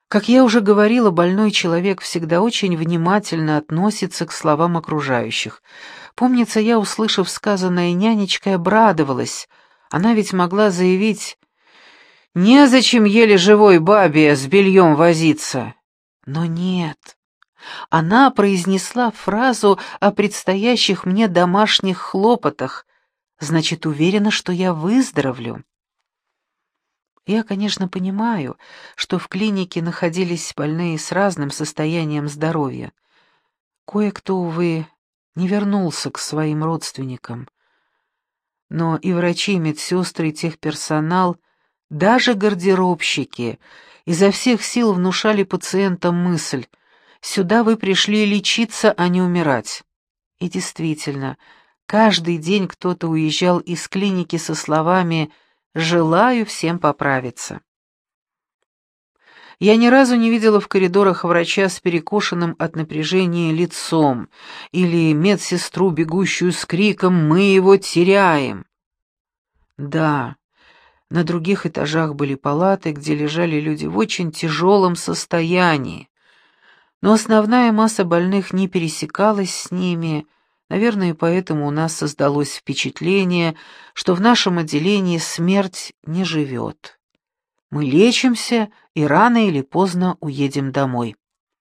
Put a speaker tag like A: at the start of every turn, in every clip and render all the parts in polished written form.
A: Как я уже говорила, больной человек всегда очень внимательно относится к словам окружающих. Помнится, я, услышав сказанное нянечкой, обрадовалась. Она ведь могла заявить: «Незачем еле живой бабе с бельем возиться». Но нет. Она произнесла фразу о предстоящих мне домашних хлопотах. Значит, уверена, что я выздоровлю. Я, конечно, понимаю, что в клинике находились больные с разным состоянием здоровья. Кое-кто, увы, не вернулся к своим родственникам. Но и врачи, и медсестры, и техперсонал, даже гардеробщики изо всех сил внушали пациентам мысль: «Сюда вы пришли лечиться, а не умирать». И действительно, каждый день кто-то уезжал из клиники со словами «желаю всем поправиться». Я ни разу не видела в коридорах врача с перекошенным от напряжения лицом или медсестру, бегущую с криком «Мы его теряем!». Да, на других этажах были палаты, где лежали люди в очень тяжелом состоянии, но основная масса больных не пересекалась с ними. Наверное, поэтому у нас создалось впечатление, что в нашем отделении смерть не живет. Мы лечимся и рано или поздно уедем домой.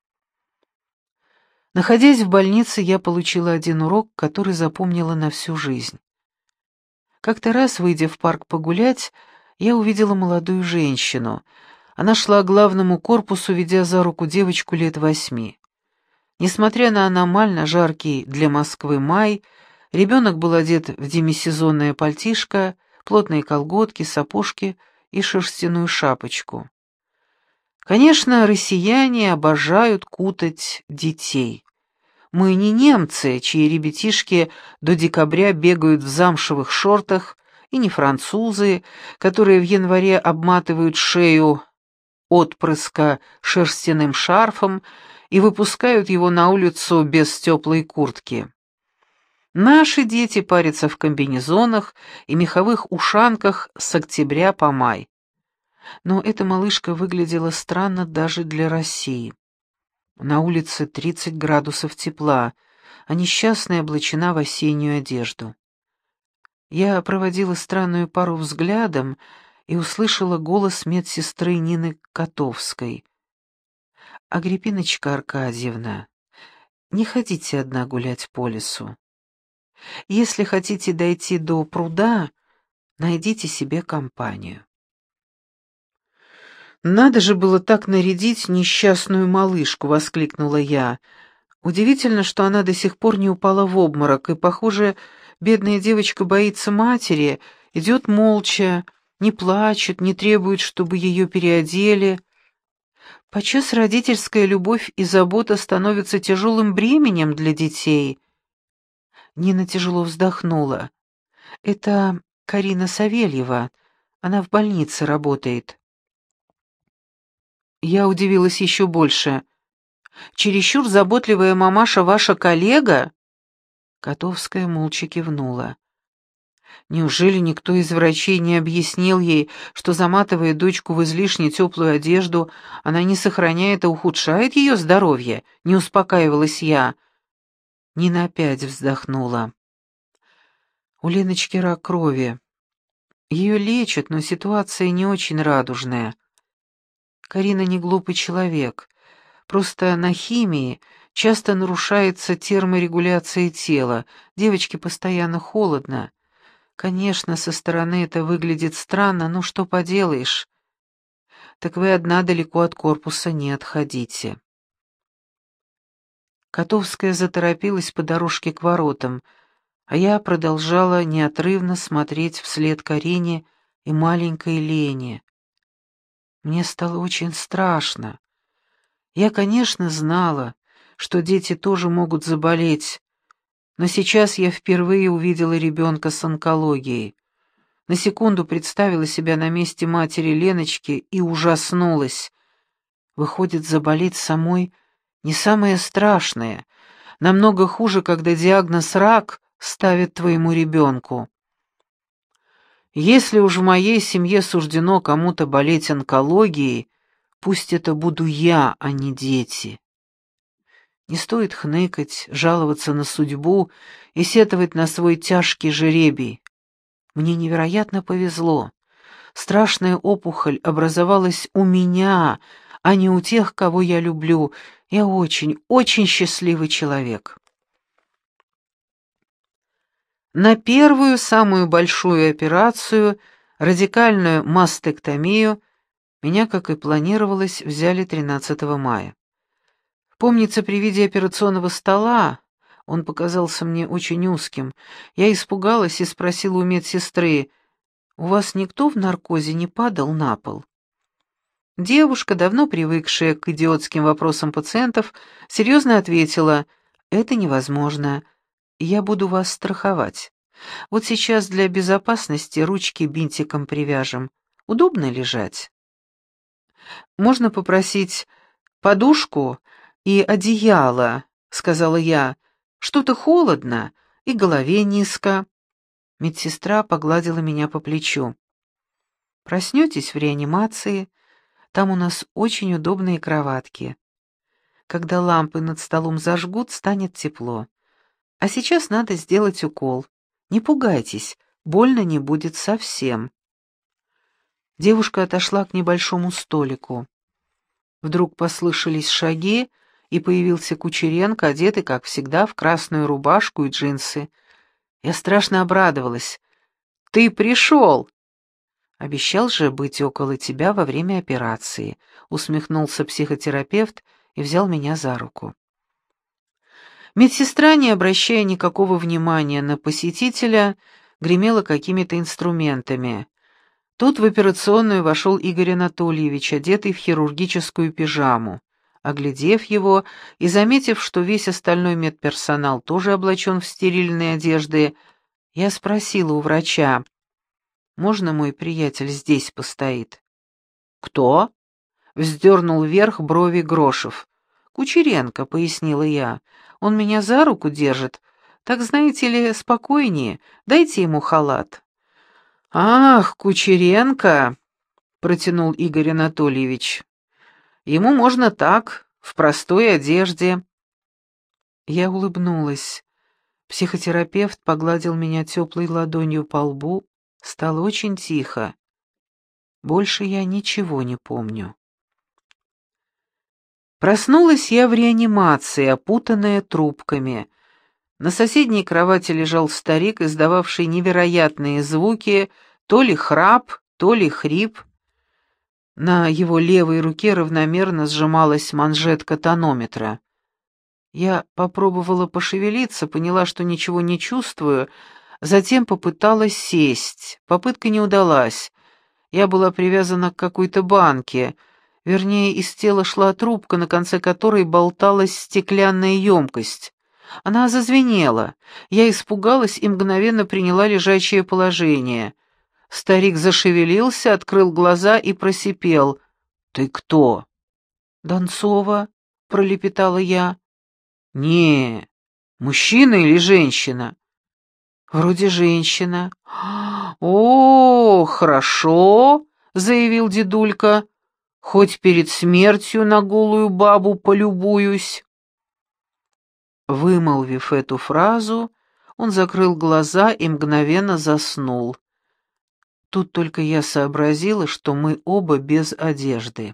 A: Находясь в больнице, я получила один урок, который запомнила на всю жизнь. Как-то раз, выйдя в парк погулять, я увидела молодую женщину. Она шла к главному корпусу, ведя за руку девочку лет 8. Несмотря на аномально жаркий для Москвы май, ребенок был одет в демисезонное пальтишко, плотные колготки, сапожки и шерстяную шапочку. Конечно, россияне обожают кутать детей. Мы не немцы, чьи ребятишки до декабря бегают в замшевых шортах, и не французы, которые в январе обматывают шею отпрыска шерстяным шарфом и выпускают его на улицу без теплой куртки. Наши дети парятся в комбинезонах и меховых ушанках с октября по май. Но эта малышка выглядела странно даже для России. На улице 30 градусов тепла, а несчастная облачена в осеннюю одежду. Я проводила странную пару взглядом и услышала голос медсестры Нины Котовской. «Агриппиночка Аркадьевна, не ходите одна гулять по лесу. Если хотите дойти до пруда, найдите себе компанию». «Надо же было так нарядить несчастную малышку!» — воскликнула я. Удивительно, что она до сих пор не упала в обморок, и, похоже, бедная девочка боится матери, идет молча, не плачет, не требует, чтобы ее переодели. Подчас родительская любовь и забота становятся тяжелым бременем для детей. Нина тяжело вздохнула. «Это Карина Савельева. Она в больнице работает». Я удивилась еще больше. «Чересчур заботливая мамаша ваша коллега?» Котовская молча кивнула. Неужели никто из врачей не объяснил ей, что, заматывая дочку в излишне теплую одежду, она не сохраняет, а ухудшает ее здоровье? Не успокаивалась я. Нина опять вздохнула. У Леночки рак крови. Ее лечат, но ситуация не очень радужная. Карина не глупый человек. Просто на химии часто нарушается терморегуляция тела. Девочке постоянно холодно. Конечно, со стороны это выглядит странно, но что поделаешь. Так вы одна далеко от корпуса не отходите. Котовская заторопилась по дорожке к воротам, а я продолжала неотрывно смотреть вслед Карине и маленькой Лене. Мне стало очень страшно. Я, конечно, знала, что дети тоже могут заболеть, но сейчас я впервые увидела ребенка с онкологией. На секунду представила себя на месте матери Леночки и ужаснулась. Выходит, заболеть самой не самое страшное. Намного хуже, когда диагноз «рак» ставят твоему ребенку. Если уж в моей семье суждено кому-то болеть онкологией, Пусть это буду я, а не дети. Не стоит хныкать, жаловаться на судьбу и сетовать на свой тяжкий жребий. Мне невероятно повезло. Страшная опухоль образовалась у меня, а не у тех, кого я люблю. Я очень, очень счастливый человек. На первую, самую большую операцию, радикальную мастектомию, меня, как и планировалось, взяли 13 мая. Помнится, при виде операционного стола, он показался мне очень узким, я испугалась и спросила у медсестры: «У вас никто в наркозе не падал на пол?» Девушка, давно привыкшая к идиотским вопросам пациентов, серьезно ответила: «Это невозможно. Я буду вас страховать. Вот сейчас для безопасности ручки бинтиком привяжем. Удобно лежать?» «Можно попросить подушку и одеяло», — сказала я. «Что-то холодно и голове низко». Медсестра погладила меня по плечу. «Проснетесь в реанимации, там у нас очень удобные кроватки. Когда лампы над столом зажгут, станет тепло. А сейчас надо сделать укол. Не пугайтесь, больно не будет совсем». Девушка отошла к небольшому столику. Вдруг послышались шаги, и появился Кучеренко, одетый, как всегда, в красную рубашку и джинсы. Я страшно обрадовалась. «Ты пришел!» «Обещал же быть около тебя во время операции», — усмехнулся психотерапевт и взял меня за руку. Медсестра, не обращая никакого внимания на посетителя, гремела какими-то инструментами. Тут в операционную вошел Игорь Анатольевич, одетый в хирургическую пижаму. Оглядев его и заметив, что весь остальной медперсонал тоже облачен в стерильные одежды, я спросила у врача: «Можно мой приятель здесь постоит?» «Кто?» — вздернул вверх брови Грошев. «Кучеренко», — пояснила я. «Он меня за руку держит. Так, знаете ли, спокойнее. Дайте ему халат». «Ах, Кучеренко!» — протянул Игорь Анатольевич. «Ему можно так, в простой одежде». Я улыбнулась. Психотерапевт погладил меня теплой ладонью по лбу. Стало очень тихо. Больше я ничего не помню. Проснулась я в реанимации, опутанная трубками. На соседней кровати лежал старик, издававший невероятные звуки, то ли храп, то ли хрип. На его левой руке равномерно сжималась манжетка тонометра. Я попробовала пошевелиться, поняла, что ничего не чувствую, затем попыталась сесть. Попытка не удалась. Я была привязана к какой-то банке. Вернее, из тела шла трубка, на конце которой болталась стеклянная емкость. Она зазвенела. Я испугалась и мгновенно приняла лежачее положение. Старик зашевелился, открыл глаза и просипел: «Ты кто?» «Донцова», — пролепетала я. «Не, мужчина или женщина?» «Вроде женщина». «О, хорошо», — заявил дедулька. «Хоть перед смертью на голую бабу полюбуюсь». Вымолвив эту фразу, он закрыл глаза и мгновенно заснул. Тут только я сообразила, что мы оба без одежды.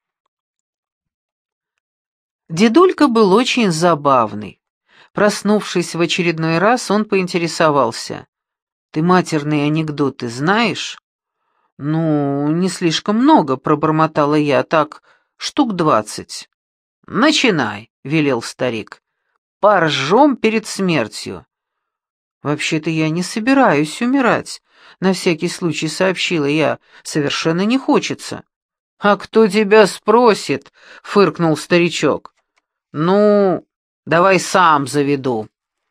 A: Дедулька был очень забавный. Проснувшись в очередной раз, он поинтересовался: «Ты матерные анекдоты знаешь?» «Ну, не слишком много», — пробормотала я, — «так, штук 20». «Начинай», — велел старик. «Поржем перед смертью». «Вообще-то я не собираюсь умирать», — на всякий случай сообщила я. «Совершенно не хочется». «А кто тебя спросит?» — фыркнул старичок. «Ну, давай сам заведу».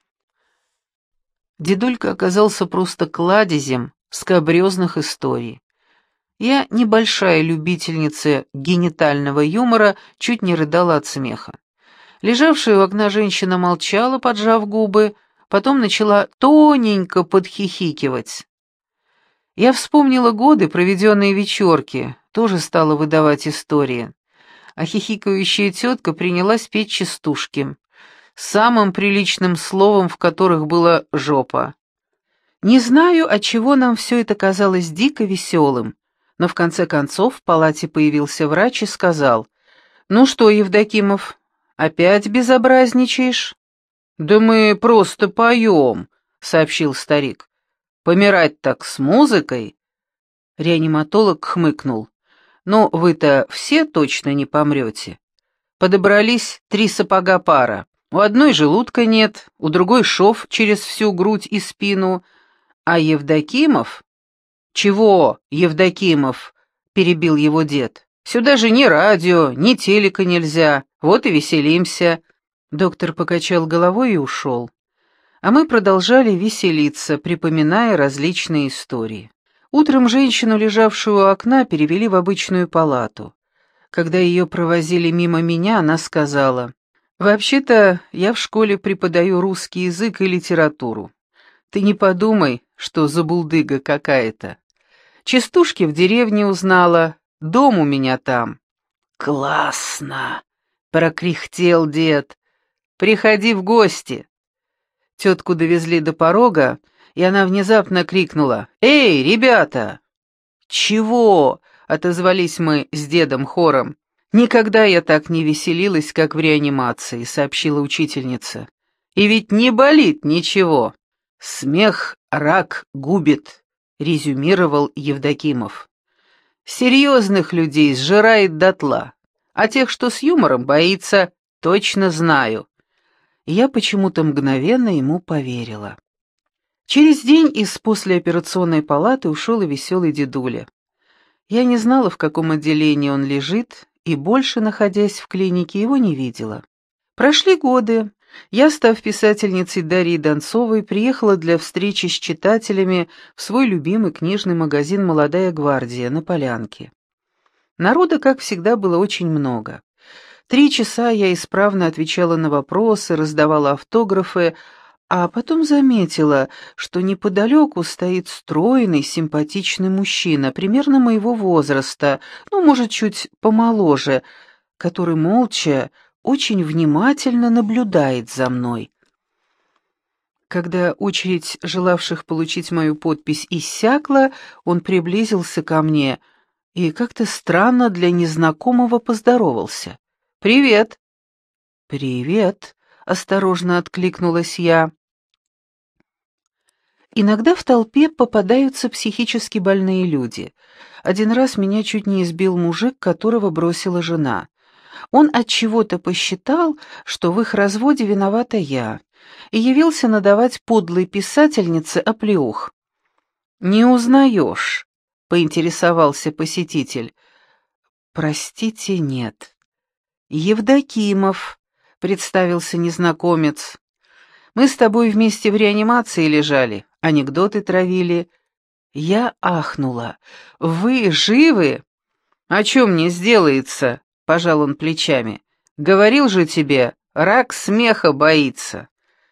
A: Дедулька оказался просто кладезем скабрёзных историй. Я, небольшая любительница генитального юмора, чуть не рыдала от смеха. Лежавшая у окна женщина молчала, поджав губы, потом начала тоненько подхихикивать. Я вспомнила годы, проведенные в вечерке, тоже стала выдавать истории. а хихикающая тетка принялась петь частушки, самым приличным словом в которых было «жопа». Не знаю, отчего нам все это казалось дико веселым, но в конце концов в палате появился врач и сказал: «Ну что, Евдокимов, опять безобразничаешь?» «Да мы просто поем», — сообщил старик. «Помирать так с музыкой?» Реаниматолог хмыкнул. «Ну, вы-то все точно не помрете. Подобрались 3 сапога пара. У одной желудка нет, у другой шов через всю грудь и спину, а Евдокимов...» «Чего, Евдокимов?» — перебил его дед. «Сюда же ни радио, ни телека нельзя, вот и веселимся». Доктор покачал головой и ушел. А мы продолжали веселиться, припоминая различные истории. Утром женщину, лежавшую у окна, перевели в обычную палату. Когда ее провозили мимо меня, она сказала: «Вообще-то я в школе преподаю русский язык и литературу. Ты не подумай, что забулдыга какая-то. Частушки в деревне узнала, дом у меня там». «Классно!» — прокряхтел дед. «Приходи в гости». Тетку довезли до порога, и она внезапно крикнула: «Эй, ребята!» «Чего?» — отозвались мы с дедом хором. «Никогда я так не веселилась, как в реанимации», — сообщила учительница. «И ведь не болит ничего. Смех рак губит», — резюмировал Евдокимов. «Серьезных людей сжирает дотла, а тех, что с юмором боится, точно знаю». Я почему-то мгновенно ему поверила. Через день из послеоперационной палаты ушел и веселый дедуля. Я не знала, в каком отделении он лежит, и больше, находясь в клинике, его не видела. Прошли годы. Я, став писательницей Дарьей Донцовой, приехала для встречи с читателями в свой любимый книжный магазин «Молодая гвардия» на Полянке. Народа, как всегда, было очень много. 3 часа я исправно отвечала на вопросы, раздавала автографы, а потом заметила, что неподалеку стоит стройный, симпатичный мужчина, примерно моего возраста, ну, может, чуть помоложе, который молча, очень внимательно наблюдает за мной. Когда очередь желавших получить мою подпись иссякла, он приблизился ко мне и как-то странно для незнакомого поздоровался. «Привет!» «Привет!» — осторожно откликнулась я. Иногда в толпе попадаются психически больные люди. Один раз меня чуть не избил мужик, которого бросила жена. Он отчего-то посчитал, что в их разводе виновата я, и явился надавать подлой писательнице оплеух. «Не узнаешь?» — поинтересовался посетитель. «Простите, нет». «Евдокимов», — представился незнакомец. «Мы с тобой вместе в реанимации лежали, анекдоты травили». Я ахнула. «Вы живы?» «А чё мне сделается?» — пожал он плечами. «Говорил же тебе, рак смеха боится».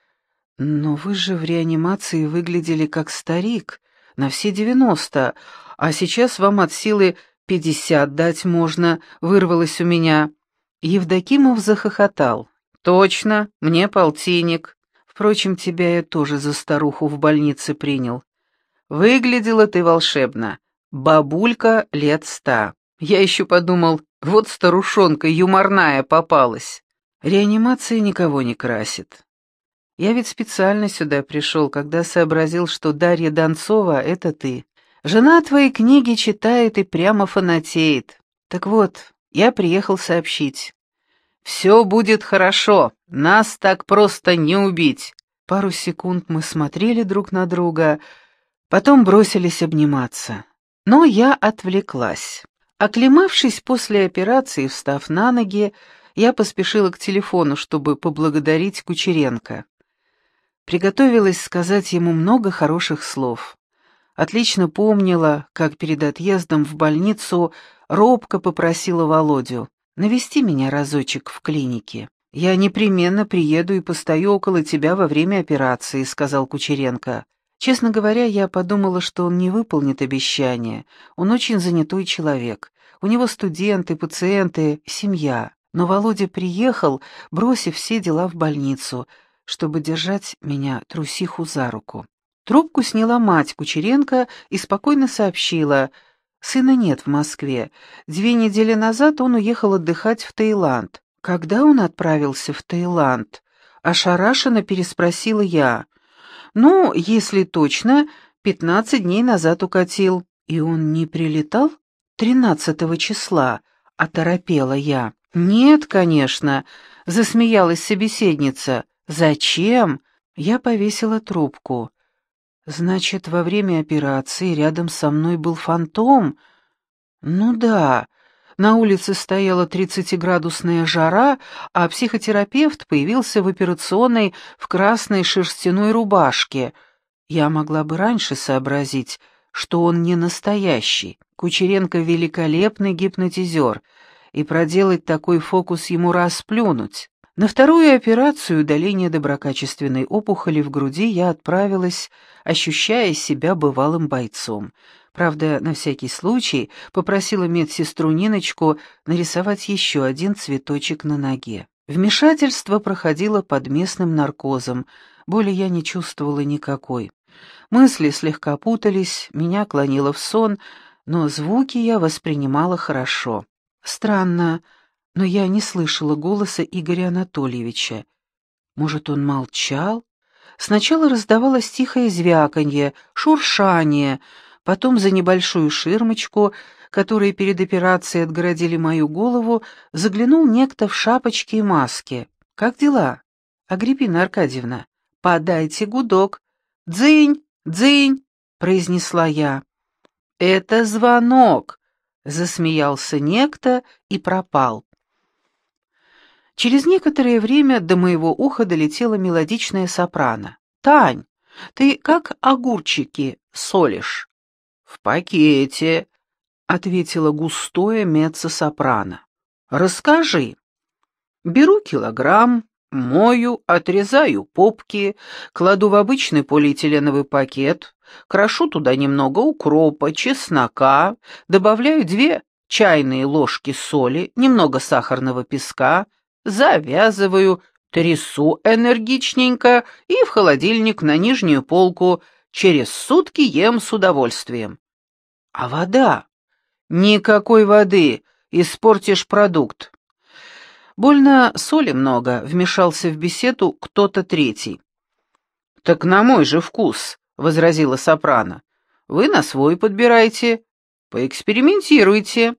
A: «Но вы же в реанимации выглядели как старик, на все 90, а сейчас вам от силы 50 дать можно», — вырвалось у меня. Евдокимов захохотал. «Точно, мне полтинник. Впрочем, тебя я тоже за старуху в больнице принял. Выглядела ты волшебно. Бабулька лет 100. Я еще подумал, вот старушонка юморная попалась. Реанимация никого не красит. Я ведь специально сюда пришел, когда сообразил, что Дарья Донцова — это ты. Жена твои книги читает и прямо фанатеет. Так вот, я приехал сообщить. Все будет хорошо, нас так просто не убить». Пару секунд мы смотрели друг на друга, потом бросились обниматься. Но я отвлеклась. Оклемавшись после операции, встав на ноги, я поспешила к телефону, чтобы поблагодарить Кучеренко. Приготовилась сказать ему много хороших слов. Отлично помнила, как перед отъездом в больницу робко попросила Володю: «Навести меня разочек в клинике. Я непременно приеду и постою около тебя во время операции», — сказал Кучеренко. Честно говоря, я подумала, что он не выполнит обещание. Он очень занятой человек. У него студенты, пациенты, семья. Но Володя приехал, бросив все дела в больницу, чтобы держать меня, трусиху, за руку. Трубку сняла мать Кучеренко и спокойно сообщила: «Сына нет в Москве. 2 недели назад он уехал отдыхать в Таиланд». «Когда он отправился в Таиланд?» — ошарашенно переспросила я. «Ну, если точно, 15 дней назад укатил». «И он не прилетал 13 числа?» — оторопела я. «Нет, конечно», — засмеялась собеседница. «Зачем?» Я повесила трубку. «Значит, во время операции рядом со мной был фантом?» «Ну да». На улице стояла 30-градусная жара, а психотерапевт появился в операционной в красной шерстяной рубашке. Я могла бы раньше сообразить, что он не настоящий. Кучеренко — великолепный гипнотизер, и проделать такой фокус ему расплюнуть. На вторую операцию удаления доброкачественной опухоли в груди я отправилась, ощущая себя бывалым бойцом. Правда, на всякий случай попросила медсестру Ниночку нарисовать еще один цветочек на ноге. Вмешательство проходило под местным наркозом, боли я не чувствовала никакой. Мысли слегка путались, меня клонило в сон, но звуки я воспринимала хорошо. Странно, но я не слышала голоса Игоря Анатольевича. Может, он молчал? Сначала раздавалось тихое звяканье, шуршание, потом за небольшую ширмочку, которой перед операцией отгородили мою голову, заглянул некто в шапочке и маске. «Как дела, Агриппина Аркадьевна? Подайте гудок». «Дзынь, дзынь», — произнесла я. «Это звонок», — засмеялся некто и пропал. Через некоторое время до моего уха долетела мелодичная сопрано. «Тань, ты как огурчики солишь?» «В пакете», — ответила густое меццо-сопрано. «Расскажи». «Беру килограмм, мою, отрезаю попки, кладу в обычный полиэтиленовый пакет, крошу туда немного укропа, чеснока, добавляю 2 чайные ложки соли, немного сахарного песка, завязываю, трясу энергичненько и в холодильник на нижнюю полку. Через сутки ем с удовольствием. А вода? Никакой воды, испортишь продукт. Больно соли много, вмешался в беседу кто-то третий. Так на мой же вкус, возразила сопрано. Вы на свой подбирайте, поэкспериментируйте.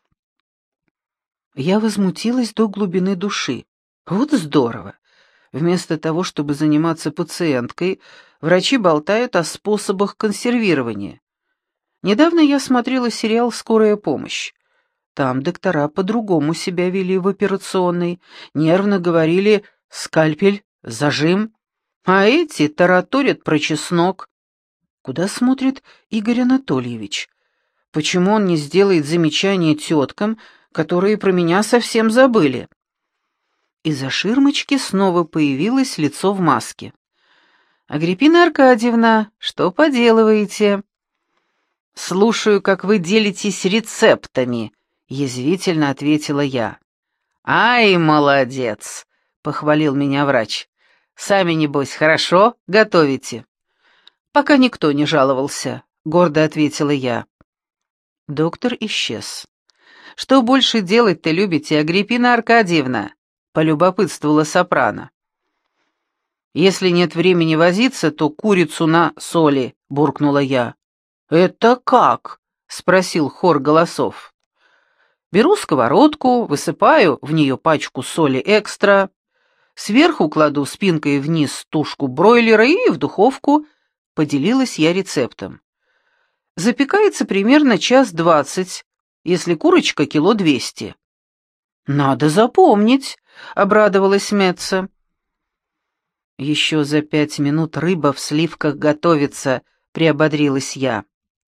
A: Я возмутилась до глубины души. Вот здорово. Вместо того, чтобы заниматься пациенткой, врачи болтают о способах консервирования. Недавно я смотрела сериал «Скорая помощь». Там доктора по-другому себя вели в операционной, нервно говорили «скальпель», «зажим», а эти тараторят про чеснок. Куда смотрит Игорь Анатольевич? Почему он не сделает замечание теткам, которые про меня совсем забыли? Из-за ширмочки снова появилось лицо в маске. «Агриппина Аркадьевна, что поделываете?» «Слушаю, как вы делитесь рецептами», — язвительно ответила я. «Ай, молодец!» — похвалил меня врач. «Сами, небось, хорошо готовите?» «Пока никто не жаловался», — гордо ответила я. Доктор исчез. «Что больше делать-то любите, Агриппина Аркадьевна?» — полюбопытствовала сопрано. «Если нет времени возиться, то курицу на соли», — буркнула я. «Это как?» — спросил хор голосов. «Беру сковородку, высыпаю в нее пачку соли экстра, сверху кладу спинкой вниз тушку бройлера и в духовку», — поделилась я рецептом. «Запекается примерно 1:20, если курочка 200 кг». «Надо запомнить», — обрадовалась Меца. «Еще за 5 минут рыба в сливках готовится», — приободрилась я.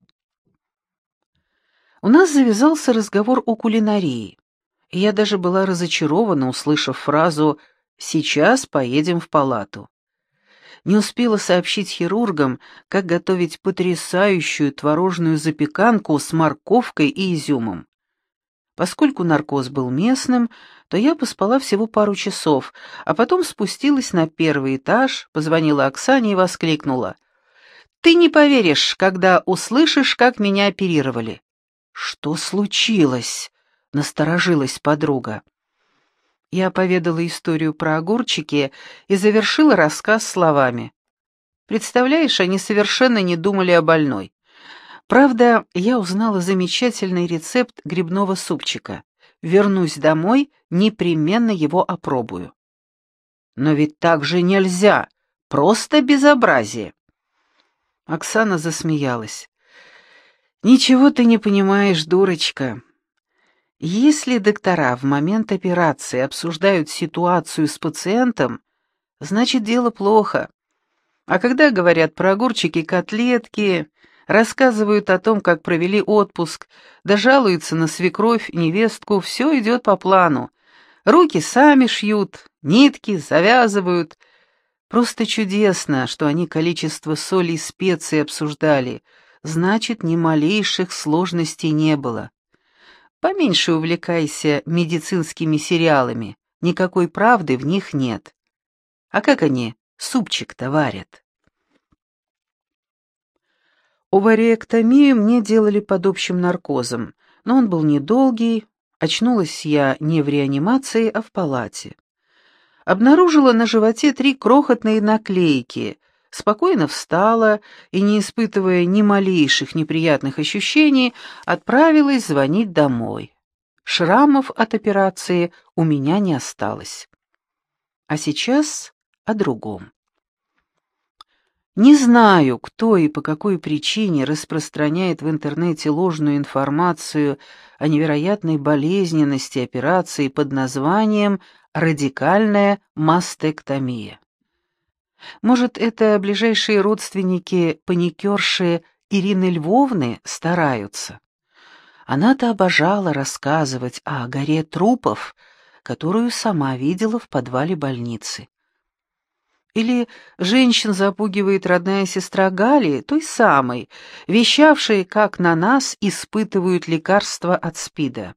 A: У нас завязался разговор о кулинарии, и я даже была разочарована, услышав фразу «сейчас поедем в палату». Не успела сообщить хирургам, как готовить потрясающую творожную запеканку с морковкой и изюмом. Поскольку наркоз был местным, то я поспала всего пару часов, а потом спустилась на первый этаж, позвонила Оксане и воскликнула: «Ты не поверишь, когда услышишь, как меня оперировали». «Что случилось?» — насторожилась подруга. Я поведала историю про огурчики и завершила рассказ словами: «Представляешь, они совершенно не думали о больной. Правда, я узнала замечательный рецепт грибного супчика. Вернусь домой, непременно его опробую». «Но ведь так же нельзя! Просто безобразие!» Оксана засмеялась. «Ничего ты не понимаешь, дурочка. Если доктора в момент операции обсуждают ситуацию с пациентом, значит, дело плохо. А когда говорят про огурчики, котлетки, рассказывают о том, как провели отпуск, да жалуются на свекровь, невестку, все идет по плану. Руки сами шьют, нитки завязывают. Просто чудесно, что они количество соли и специй обсуждали. Значит, ни малейших сложностей не было. Поменьше увлекайся медицинскими сериалами, никакой правды в них нет. А как они супчик-то варят? Овариэктомию мне делали под общим наркозом, но он был недолгий, очнулась я не в реанимации, а в палате. Обнаружила на животе 3 крохотные наклейки, спокойно встала и, не испытывая ни малейших неприятных ощущений, отправилась звонить домой. Шрамов от операции у меня не осталось. А сейчас о другом. Не знаю, кто и по какой причине распространяет в интернете ложную информацию о невероятной болезненности операции под названием «радикальная мастектомия». Может, это ближайшие родственники паникерши Ирины Львовны стараются? Она-то обожала рассказывать о горе трупов, которую сама видела в подвале больницы. Или женщин запугивает родная сестра Гали, той самой, вещавшей, как на нас испытывают лекарства от СПИДа.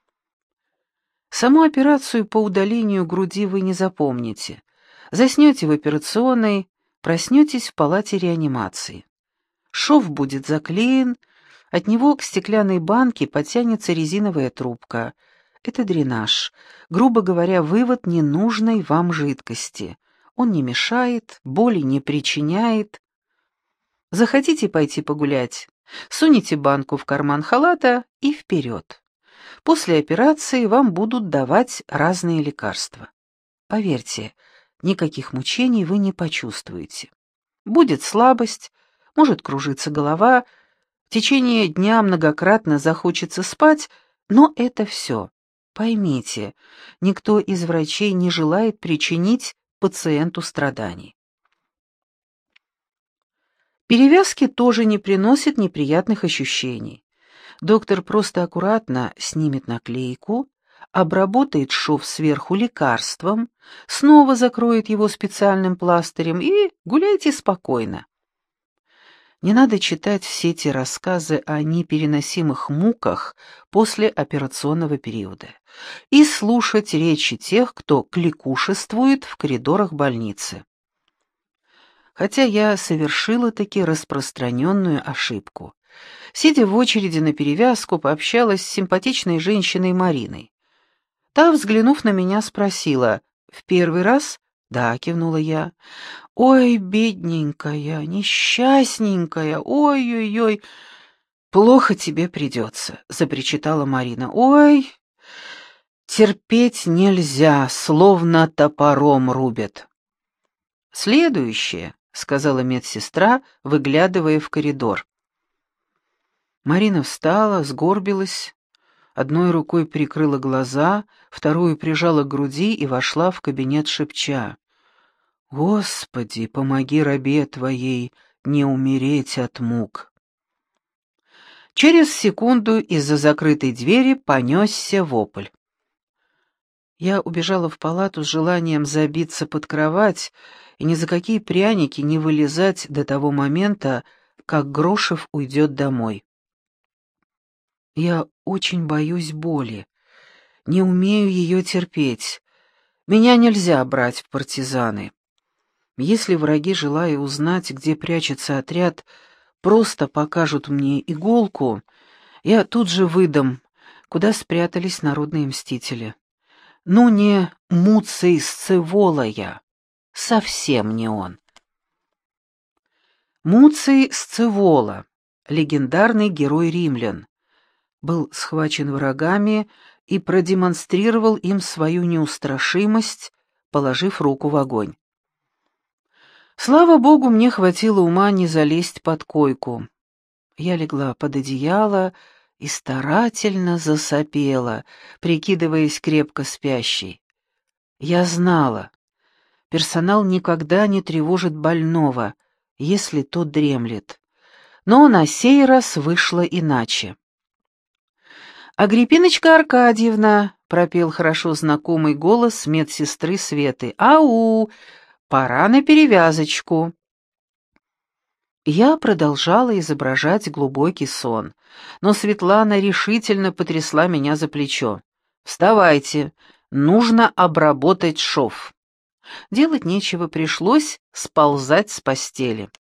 A: Саму операцию по удалению груди вы не запомните. Заснете в операционной, проснетесь в палате реанимации. Шов будет заклеен, от него к стеклянной банке потянется резиновая трубка. Это дренаж, грубо говоря, вывод ненужной вам жидкости. Он не мешает, боли не причиняет. Захотите пойти погулять? Сунете банку в карман халата и вперед. После операции вам будут давать разные лекарства. Поверьте, никаких мучений вы не почувствуете. Будет слабость, может кружиться голова, в течение дня многократно захочется спать, но это все. Поймите, никто из врачей не желает причинить пациенту страданий. Перевязки тоже не приносят неприятных ощущений. Доктор просто аккуратно снимет наклейку, обработает шов сверху лекарством, снова закроет его специальным пластырем и гуляйте спокойно. Не надо читать все эти рассказы о непереносимых муках после операционного периода и слушать речи тех, кто кликушествует в коридорах больницы. Хотя я совершила таки распространенную ошибку. Сидя в очереди на перевязку, пообщалась с симпатичной женщиной Мариной. Та, взглянув на меня, спросила: «В первый раз?» «Да», — кивнула я. «Ой, бедненькая, несчастненькая, ой-ой-ой, плохо тебе придется», — запричитала Марина. «Ой, терпеть нельзя, словно топором рубят». «Следующее», — сказала медсестра, выглядывая в коридор. Марина встала, сгорбилась, одной рукой прикрыла глаза, вторую прижала к груди и вошла в кабинет, шепча: «Господи, помоги рабе Твоей не умереть от мук». Через секунду из-за закрытой двери понесся вопль. Я убежала в палату с желанием забиться под кровать и ни за какие пряники не вылезать до того момента, как Грошев уйдет домой. Я очень боюсь боли, не умею ее терпеть. Меня нельзя брать в партизаны. Если враги, желая узнать, где прячется отряд, просто покажут мне иголку, я тут же выдам, куда спрятались народные мстители. Ну не Муций Сцевола, совсем не он. Муций Сцевола, легендарный герой римлян, был схвачен врагами и продемонстрировал им свою неустрашимость, положив руку в огонь. Слава богу, мне хватило ума не залезть под койку. Я легла под одеяло и старательно засопела, прикидываясь крепко спящей. Я знала, персонал никогда не тревожит больного, если тот дремлет. Но на сей раз вышло иначе. «Агриппиночка Аркадьевна», — пропел хорошо знакомый голос медсестры Светы, — «ау, пора на перевязочку». Я продолжала изображать глубокий сон, но Светлана решительно потрясла меня за плечо. «Вставайте, нужно обработать шов». Делать нечего, пришлось сползать с постели.